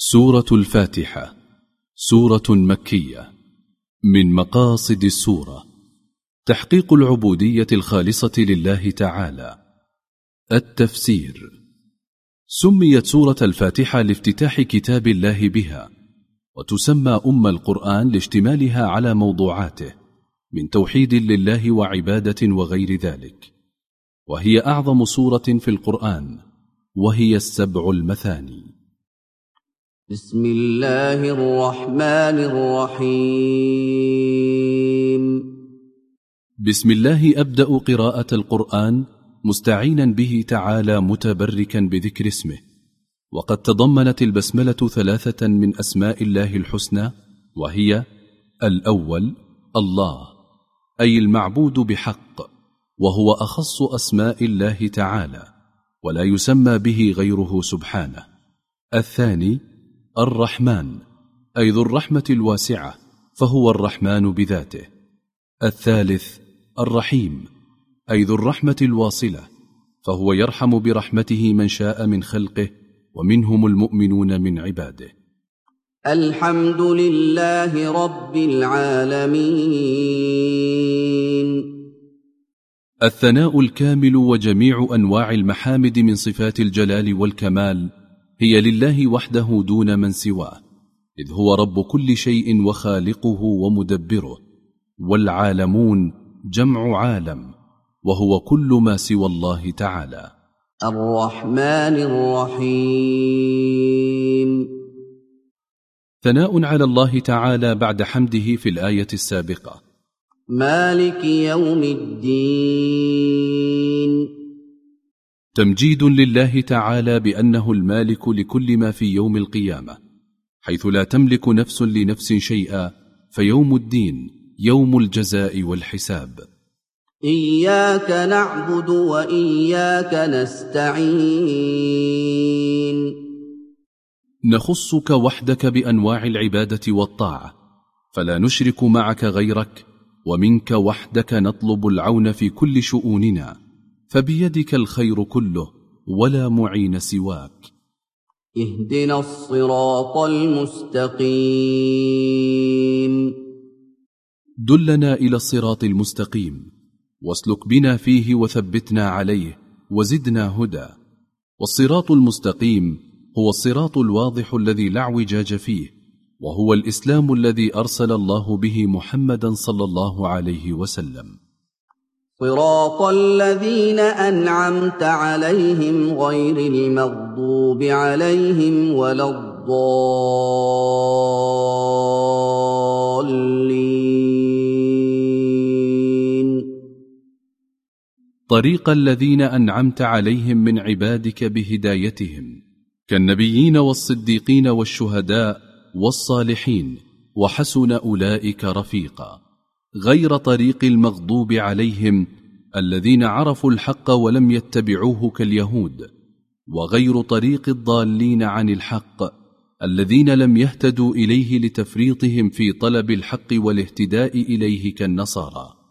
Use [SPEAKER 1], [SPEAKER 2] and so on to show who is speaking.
[SPEAKER 1] سورة الفاتحة سورة مكية. من مقاصد السورة تحقيق العبودية الخالصة لله تعالى. التفسير: سميت سورة الفاتحة لافتتاح كتاب الله بها، وتسمى القرآن لاشتمالها على موضوعاته من توحيد لله وعبادة وغير ذلك، وهي أعظم سورة في القرآن، وهي 7 المثاني.
[SPEAKER 2] بسم الله الرحمن الرحيم.
[SPEAKER 1] بسم الله أبدأ قراءة القرآن مستعينا به تعالى متبركا بذكر اسمه. وقد تضمنت البسملة 3 من أسماء الله الحسنى، وهي: الأول الله، أي المعبود بحق، وهو أخص أسماء الله تعالى ولا يسمى به غيره سبحانه. الثاني الرحمن، أي ذو الرحمة الواسعة، فهو الرحمن بذاته. الثالث الرحيم، أي ذو الرحمة الواصلة، فهو يرحم برحمته من شاء من خلقه، ومنهم المؤمنون من عباده.
[SPEAKER 2] الحمد لله رب العالمين.
[SPEAKER 1] الثناء الكامل وجميع أنواع المحامد من صفات الجلال والكمال هي لله وحده دون من سواه، إذ هو رب كل شيء وخالقه ومدبره. والعالمون جمع عالم، وهو كل ما سوى الله تعالى.
[SPEAKER 2] الرحمن الرحيم.
[SPEAKER 1] ثناء على الله تعالى بعد حمده في الآية السابقة.
[SPEAKER 2] مالك يوم الدين.
[SPEAKER 1] تمجيد لله تعالى بأنه المالك لكل ما في يوم القيامة، حيث لا تملك نفس لنفس شيئا، فيوم الدين يوم الجزاء والحساب.
[SPEAKER 2] إياك نعبد وإياك نستعين.
[SPEAKER 1] نخصك وحدك بأنواع العبادة والطاعة، فلا نشرك معك غيرك، ومنك وحدك نطلب العون في كل شؤوننا، فبيدك الخير كله ولا معين سواك.
[SPEAKER 2] اهدنا الصراط المستقيم.
[SPEAKER 1] دلنا إلى الصراط المستقيم، واسلك بنا فيه وثبتنا عليه، وزدنا هدى. والصراط المستقيم هو الصراط الواضح الذي لا اعوجاج فيه، وهو الإسلام الذي أرسل الله به محمدا صلى الله عليه وسلم.
[SPEAKER 2] صراط الذين أنعمت عليهم غير المغضوب عليهم ولا الضالين.
[SPEAKER 1] طريق الذين أنعمت عليهم من عبادك بهدايتهم، كالنبيين والصديقين والشهداء والصالحين، وحسن أولئك رفيقا، غير طريق المغضوب عليهم الذين عرفوا الحق ولم يتبعوه كاليهود، وغير طريق الضالين عن الحق الذين لم يهتدوا إليه لتفريطهم في طلب الحق والاهتداء إليه كالنصارى.